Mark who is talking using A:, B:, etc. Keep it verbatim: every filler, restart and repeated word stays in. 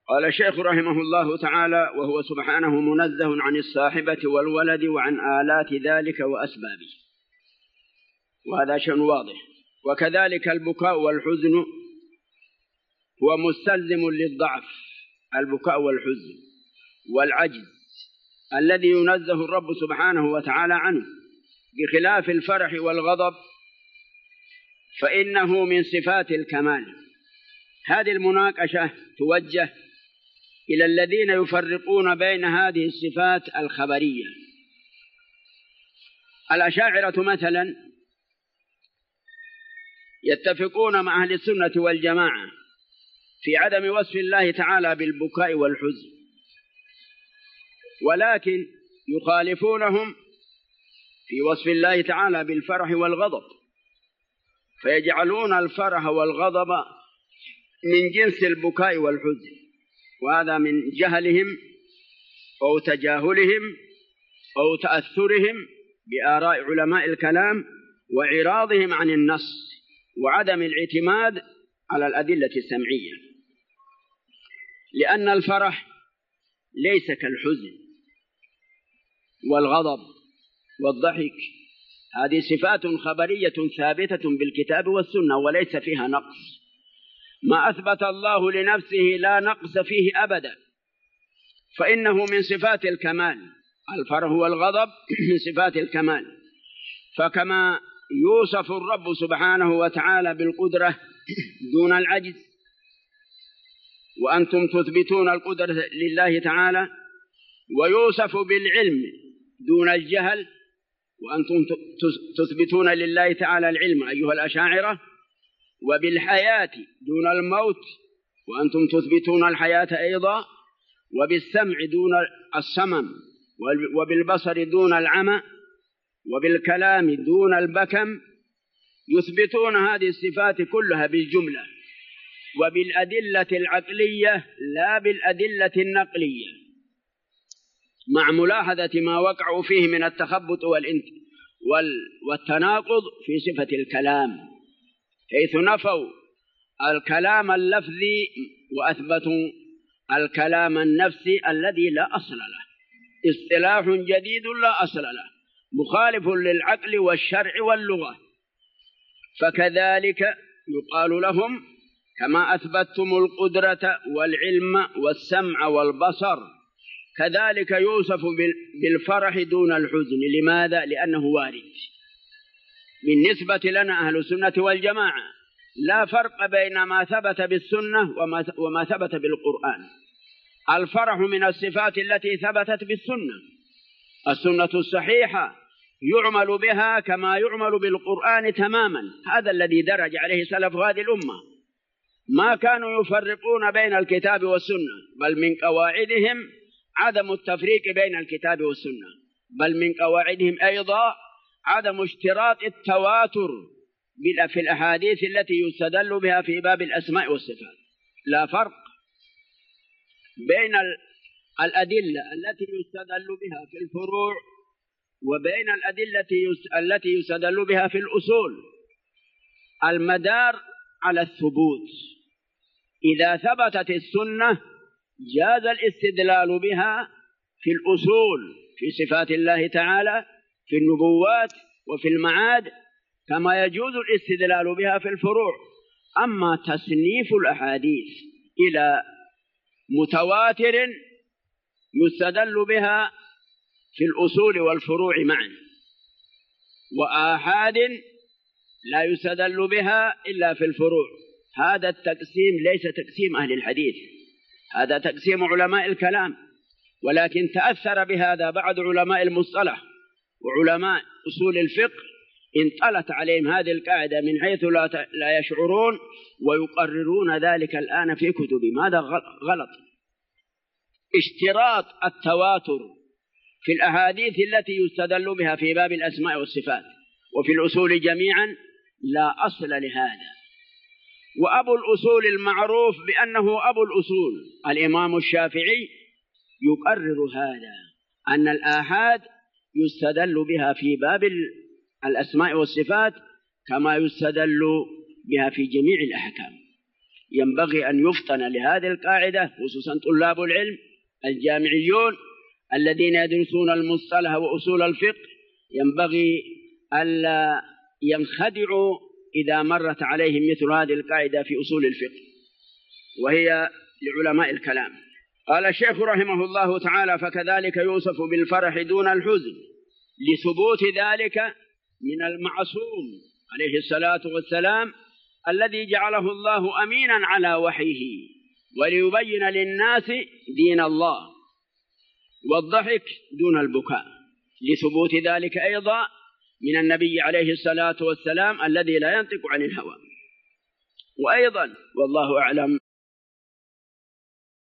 A: قال الشيخ رحمه الله تعالى: وهو سبحانه منزه عن الصاحبة والولد وعن آلات ذلك وأسبابه، وهذا شيء واضح. وكذلك البكاء والحزن هو مستلزم للضعف، البكاء والحزن والعجز الذي ينزه الرب سبحانه وتعالى عنه، بخلاف الفرح والغضب فإنه من صفات الكمال. هذه المناقشة توجه إلى الذين يفرقون بين هذه الصفات الخبرية. الأشاعرة مثلا يتفقون مع أهل السنة والجماعة في عدم وصف الله تعالى بالبكاء والحزن، ولكن يخالفونهم في وصف الله تعالى بالفرح والغضب، فيجعلون الفرح والغضب من جنس البكاء والحزن، وهذا من جهلهم أو تجاهلهم أو تأثرهم بآراء علماء الكلام وإعراضهم عن النص وعدم الاعتماد على الأدلة السمعية. لأن الفرح ليس كالحزن والغضب والضحك، هذه صفات خبرية ثابتة بالكتاب والسنة وليس فيها نقص. ما أثبت الله لنفسه لا نقص فيه أبدا، فإنه من صفات الكمال. الفرح والغضب من صفات الكمال، فكما يوصف الرب سبحانه وتعالى بالقدرة دون العجز، وأنتم تثبتون القدرة لله تعالى، ويوصف بالعلم دون الجهل، وأنتم تثبتون لله تعالى العلم أيها الأشاعرة، وبالحياة دون الموت، وأنتم تثبتون الحياة أيضا، وبالسمع دون الصمم، وبالبصر دون العمى، وبالكلام دون البكم. يثبتون هذه الصفات كلها بالجملة وبالأدلة العقلية لا بالأدلة النقلية، مع ملاحظة ما وقعوا فيه من التخبط والتناقض في صفة الكلام، حيث نفوا الكلام اللفظي وأثبتوا الكلام النفسي الذي لا أصل له، اصطلاح جديد لا أصل له، مخالف للعقل والشرع واللغة. فكذلك يقال لهم: كما أثبتتم القدرة والعلم والسمع والبصر، كذلك يوصف بالفرح دون الحزن. لماذا؟ لأنه وارد. بالنسبة لنا أهل السنة والجماعة لا فرق بين ما ثبت بالسنة وما ثبت بالقرآن. الفرح من الصفات التي ثبتت بالسنة، السنة الصحيحة يعمل بها كما يعمل بالقرآن تماما. هذا الذي درج عليه سلف هذه الأمة، ما كانوا يفرقون بين الكتاب والسنة، بل من قواعدهم عدم التفريق بين الكتاب والسنة، بل من قواعدهم أيضا عدم اشتراط التواتر في الأحاديث التي يستدل بها في باب الأسماء والصفات. لا فرق بين الأدلة التي يستدل بها في الفروع وبين الأدلة التي يستدل بها في الأصول. المدار على الثبوت. إذا ثبتت السنة جاز الاستدلال بها في الأصول في صفات الله تعالى، في النبوات وفي المعاد، كما يجوز الاستدلال بها في الفروع. أما تصنيف الأحاديث إلى متواتر يستدل بها في الأصول والفروع معا، وآحاد لا يستدل بها إلا في الفروع، هذا التقسيم ليس تقسيم أهل الحديث، هذا تقسيم علماء الكلام. ولكن تأثر بهذا بعض علماء المصطلح وعلماء أصول الفقه، انطلت عليهم هذه القاعدة من حيث لا يشعرون، ويقررون ذلك الآن في كتبهم. هذا غلط. اشتراط التواتر في الأحاديث التي يستدل بها في باب الأسماء والصفات وفي الأصول جميعا لا أصل لهذا. وأبو الأصول المعروف بأنه أبو الأصول الإمام الشافعي يقرر هذا، أن الآحاد يستدل بها في باب الأسماء والصفات كما يستدل بها في جميع الأحكام. ينبغي أن يفطن لهذه القاعدة، خصوصا طلاب العلم الجامعيون الذين يدرسون المصطلح وأصول الفقه، ينبغي ألا ينخدعوا إذا مرت عليهم مثل هذه القاعدة في أصول الفقه، وهي لعلماء الكلام. قال الشيخ رحمه الله تعالى: فكذلك يوصف بالفرح دون الحزن لثبوت ذلك من المعصوم عليه الصلاة والسلام الذي جعله الله أمينا على وحيه وليبين للناس دين الله، والضحك دون البكاء لثبوت ذلك أيضا من النبي عليه الصلاة والسلام الذي لا ينطق عن الهوى. وأيضا والله أعلم